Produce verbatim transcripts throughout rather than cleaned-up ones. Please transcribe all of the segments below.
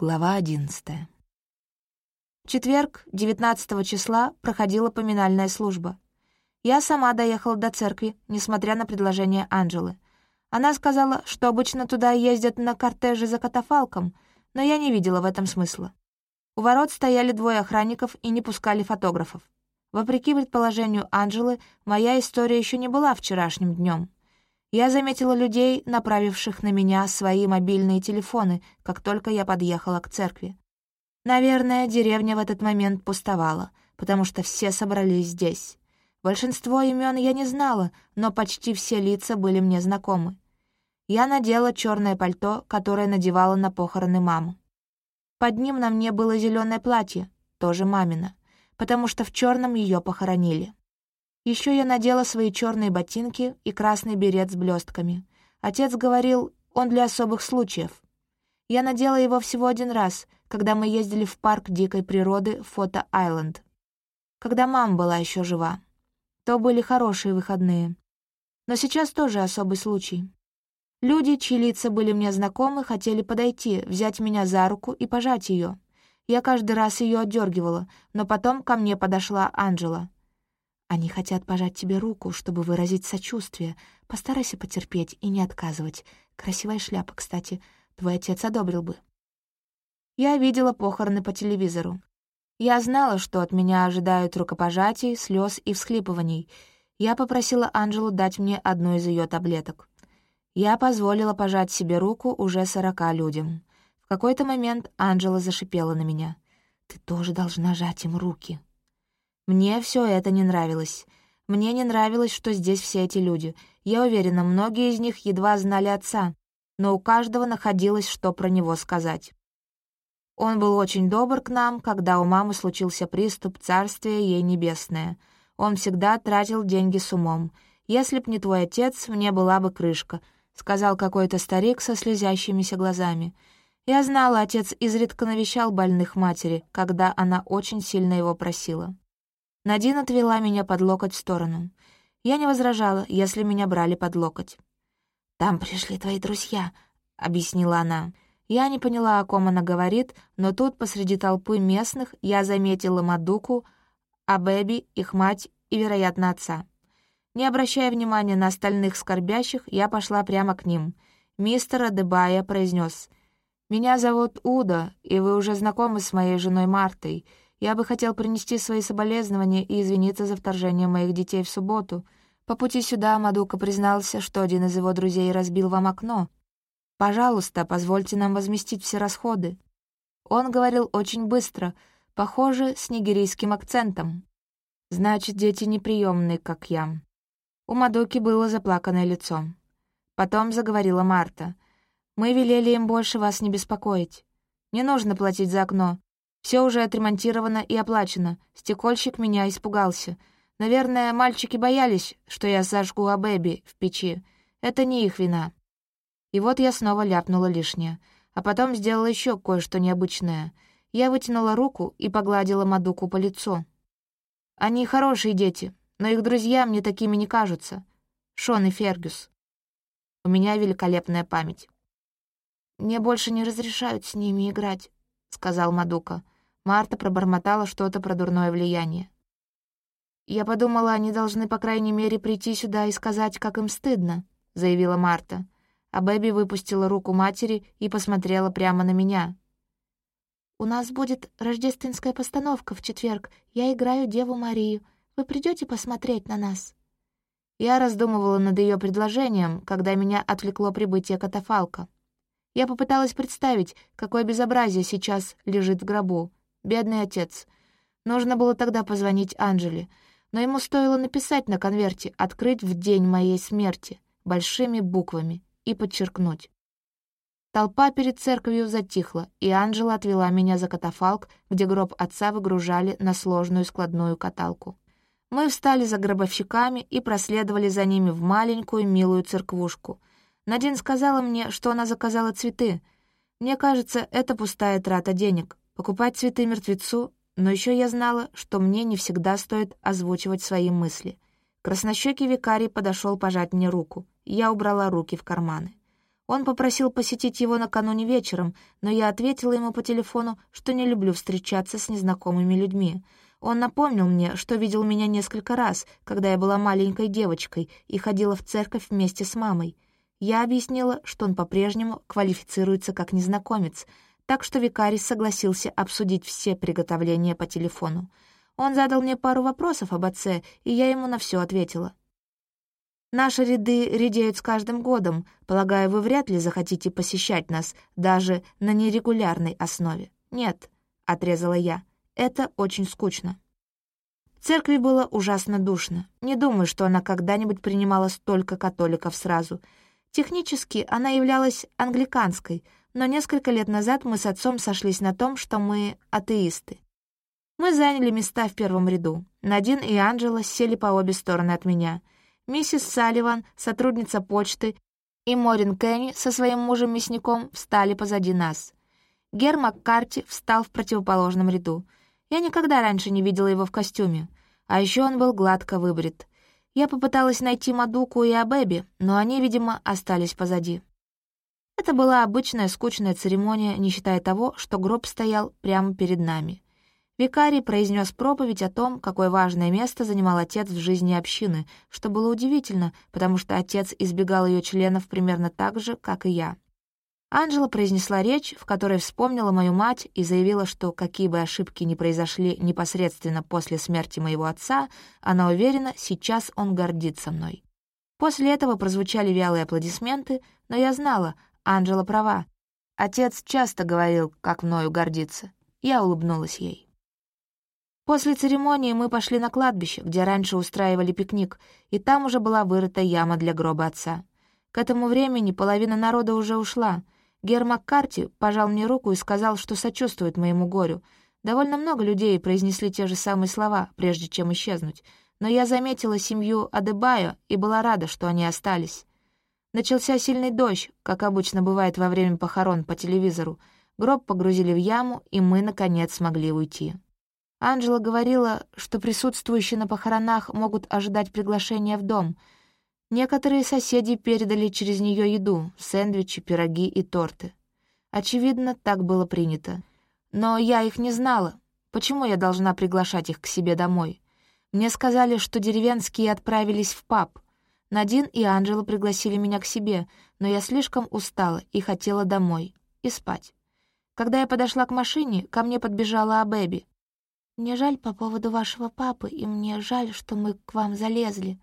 Глава одиннадцатая. В четверг, девятнадцатого числа, проходила поминальная служба. Я сама доехала до церкви, несмотря на предложение Анджелы. Она сказала, что обычно туда ездят на кортеже за катафалком, но я не видела в этом смысла. У ворот стояли двое охранников и не пускали фотографов. Вопреки предположению Анджелы, моя история еще не была вчерашним днем. Я заметила людей, направивших на меня свои мобильные телефоны, как только я подъехала к церкви. Наверное, деревня в этот момент пустовала, потому что все собрались здесь. Большинство имен я не знала, но почти все лица были мне знакомы. Я надела черное пальто, которое надевала на похороны мамы. Под ним на мне было зеленое платье, тоже мамино, потому что в черном ее похоронили. Еще я надела свои черные ботинки и красный берет с блестками. Отец говорил, он для особых случаев. Я надела его всего один раз, когда мы ездили в парк дикой природы Фото-Айленд, когда мама была еще жива. То были хорошие выходные. Но сейчас тоже особый случай. Люди, чьи лица были мне знакомы, хотели подойти, взять меня за руку и пожать ее. Я каждый раз ее отдергивала, но потом ко мне подошла Анджела. «Они хотят пожать тебе руку, чтобы выразить сочувствие. Постарайся потерпеть и не отказывать. Красивая шляпа, кстати. Твой отец одобрил бы». Я видела похороны по телевизору. Я знала, что от меня ожидают рукопожатий, слез и всхлипываний. Я попросила Анджелу дать мне одну из ее таблеток. Я позволила пожать себе руку уже сорока людям. В какой-то момент Анджела зашипела на меня. «Ты тоже должна жать им руки». Мне все это не нравилось. Мне не нравилось, что здесь все эти люди. Я уверена, многие из них едва знали отца, но у каждого находилось, что про него сказать. Он был очень добр к нам, когда у мамы случился приступ, царствие ей небесное. Он всегда тратил деньги с умом. «Если б не твой отец, мне была бы крышка», — сказал какой-то старик со слезящимися глазами. Я знала, отец изредка навещал больных матери, когда она очень сильно его просила. Надин отвела меня под локоть в сторону. Я не возражала, если меня брали под локоть. «Там пришли твои друзья», — объяснила она. Я не поняла, о ком она говорит, но тут посреди толпы местных я заметила Мадуку, Абеби, их мать и, вероятно, отца. Не обращая внимания на остальных скорбящих, я пошла прямо к ним. Мистер Адебая произнес: «Меня зовут Уда, и вы уже знакомы с моей женой Мартой. Я бы хотел принести свои соболезнования и извиниться за вторжение моих детей в субботу. По пути сюда Мадука признался, что один из его друзей разбил вам окно. Пожалуйста, позвольте нам возместить все расходы». Он говорил очень быстро, похоже, с нигерийским акцентом. Значит, дети неприемные, как я. У Мадуки было заплаканное лицо. Потом заговорила Марта. «Мы велели им больше вас не беспокоить. Не нужно платить за окно. Все уже отремонтировано и оплачено. Стекольщик меня испугался. Наверное, мальчики боялись, что я зажгу Абеби в печи. Это не их вина». И вот я снова ляпнула лишнее. А потом сделала еще кое-что необычное. Я вытянула руку и погладила Мадуку по лицу. «Они хорошие дети, но их друзья мне такими не кажутся. Шон и Фергюс. У меня великолепная память». «Мне больше не разрешают с ними играть», — сказал Мадука. Марта пробормотала что-то про дурное влияние. «Я подумала, они должны, по крайней мере, прийти сюда и сказать, как им стыдно», — заявила Марта. А Бэби выпустила руку матери и посмотрела прямо на меня. «У нас будет рождественская постановка в четверг. Я играю Деву Марию. Вы придете посмотреть на нас?» Я раздумывала над ее предложением, когда меня отвлекло прибытие катафалка. Я попыталась представить, какое безобразие сейчас лежит в гробу. Бедный отец. Нужно было тогда позвонить Анджеле, но ему стоило написать на конверте «Открыть в день моей смерти» большими буквами и подчеркнуть. Толпа перед церковью затихла, и Анджела отвела меня за катафалк, где гроб отца выгружали на сложную складную каталку. Мы встали за гробовщиками и проследовали за ними в маленькую милую церквушку. Надин сказала мне, что она заказала цветы. Мне кажется, это пустая трата денег. Покупать цветы мертвецу, но еще я знала, что мне не всегда стоит озвучивать свои мысли. Краснощекий викарий подошел пожать мне руку. Я убрала руки в карманы. Он попросил посетить его накануне вечером, но я ответила ему по телефону, что не люблю встречаться с незнакомыми людьми. Он напомнил мне, что видел меня несколько раз, когда я была маленькой девочкой и ходила в церковь вместе с мамой. Я объяснила, что он по-прежнему квалифицируется как незнакомец, так что викарий согласился обсудить все приготовления по телефону. Он задал мне пару вопросов об отце, и я ему на все ответила. «Наши ряды редеют с каждым годом. Полагаю, вы вряд ли захотите посещать нас, даже на нерегулярной основе». «Нет», — отрезала я, — «это очень скучно». В церкви было ужасно душно. Не думаю, что она когда-нибудь принимала столько католиков сразу. Технически она являлась англиканской, но несколько лет назад мы с отцом сошлись на том, что мы атеисты. Мы заняли места в первом ряду. Надин и Анджела сели по обе стороны от меня. Миссис Салливан, сотрудница почты, и Морин Кенни со своим мужем-мясником встали позади нас. Гер Маккарти встал в противоположном ряду. Я никогда раньше не видела его в костюме. А еще он был гладко выбрит. Я попыталась найти Мадуку и Абеби, но они, видимо, остались позади. Это была обычная скучная церемония, не считая того, что гроб стоял прямо перед нами. Викарий произнес проповедь о том, какое важное место занимал отец в жизни общины, что было удивительно, потому что отец избегал ее членов примерно так же, как и я. Анджела произнесла речь, в которой вспомнила мою мать и заявила, что какие бы ошибки ни произошли непосредственно после смерти моего отца, она уверена, сейчас он гордится мной. После этого прозвучали вялые аплодисменты, но я знала, Анджела права. Отец часто говорил, как мною гордится. Я улыбнулась ей. После церемонии мы пошли на кладбище, где раньше устраивали пикник, и там уже была вырыта яма для гроба отца. К этому времени половина народа уже ушла. Гер Маккарти пожал мне руку и сказал, что сочувствует моему горю. Довольно много людей произнесли те же самые слова, прежде чем исчезнуть, но я заметила семью Адебайо и была рада, что они остались. Начался сильный дождь, как обычно бывает во время похорон по телевизору. Гроб погрузили в яму, и мы, наконец, смогли уйти. Анджела говорила, что присутствующие на похоронах могут ожидать приглашения в дом. Некоторые соседи передали через нее еду — сэндвичи, пироги и торты. Очевидно, так было принято. Но я их не знала. Почему я должна приглашать их к себе домой? Мне сказали, что деревенские отправились в паб. Надин и Анджела пригласили меня к себе, но я слишком устала и хотела домой. И спать. Когда я подошла к машине, ко мне подбежала Абеби. «Мне жаль по поводу вашего папы, и мне жаль, что мы к вам залезли».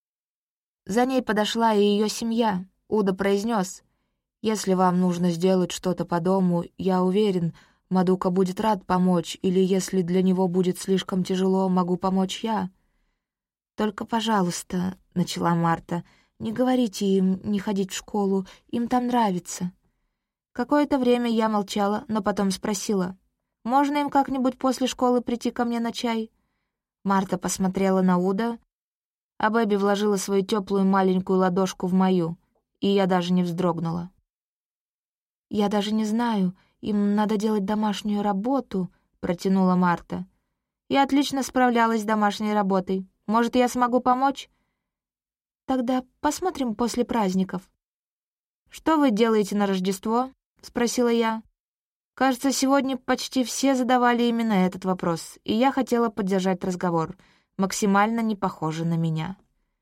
За ней подошла и ее семья. Уда произнес: «Если вам нужно сделать что-то по дому, я уверен, Мадука будет рад помочь, или если для него будет слишком тяжело, могу помочь я». «Только, пожалуйста», — начала Марта, — «не говорите им не ходить в школу, им там нравится». Какое-то время я молчала, но потом спросила: «Можно им как-нибудь после школы прийти ко мне на чай?» Марта посмотрела на Уда, а Бэби вложила свою теплую маленькую ладошку в мою, и я даже не вздрогнула. «Я даже не знаю, им надо делать домашнюю работу», — протянула Марта. «Я отлично справлялась с домашней работой. Может, я смогу помочь?» «Тогда посмотрим после праздников». «Что вы делаете на Рождество?» — спросила я. Кажется, сегодня почти все задавали именно этот вопрос, и я хотела поддержать разговор, максимально не похоже на меня.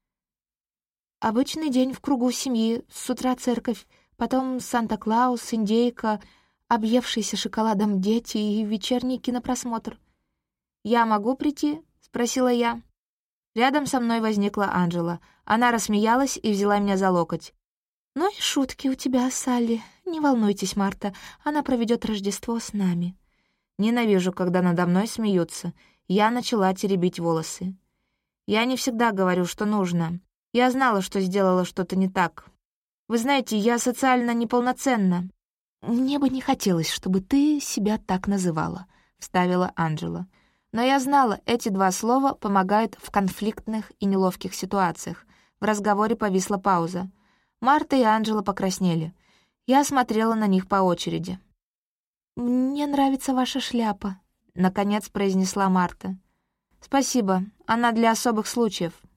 «Обычный день в кругу семьи, с утра церковь, потом Санта-Клаус, индейка, объевшиеся шоколадом дети и вечерний кинопросмотр». «Я могу прийти?» — спросила я. Рядом со мной возникла Анджела. Она рассмеялась и взяла меня за локоть. «Ну и шутки у тебя, Салли. Не волнуйтесь, Марта, она проведет Рождество с нами». Ненавижу, когда надо мной смеются. Я начала теребить волосы. Я не всегда говорю, что нужно. Я знала, что сделала что-то не так. Вы знаете, я социально неполноценна. «Мне бы не хотелось, чтобы ты себя так называла», — вставила Анджела. Но я знала, эти два слова помогают в конфликтных и неловких ситуациях. В разговоре повисла пауза. Марта и Анджела покраснели. Я смотрела на них по очереди. «Мне нравится ваша шляпа», — наконец произнесла Марта. «Спасибо, она для особых случаев».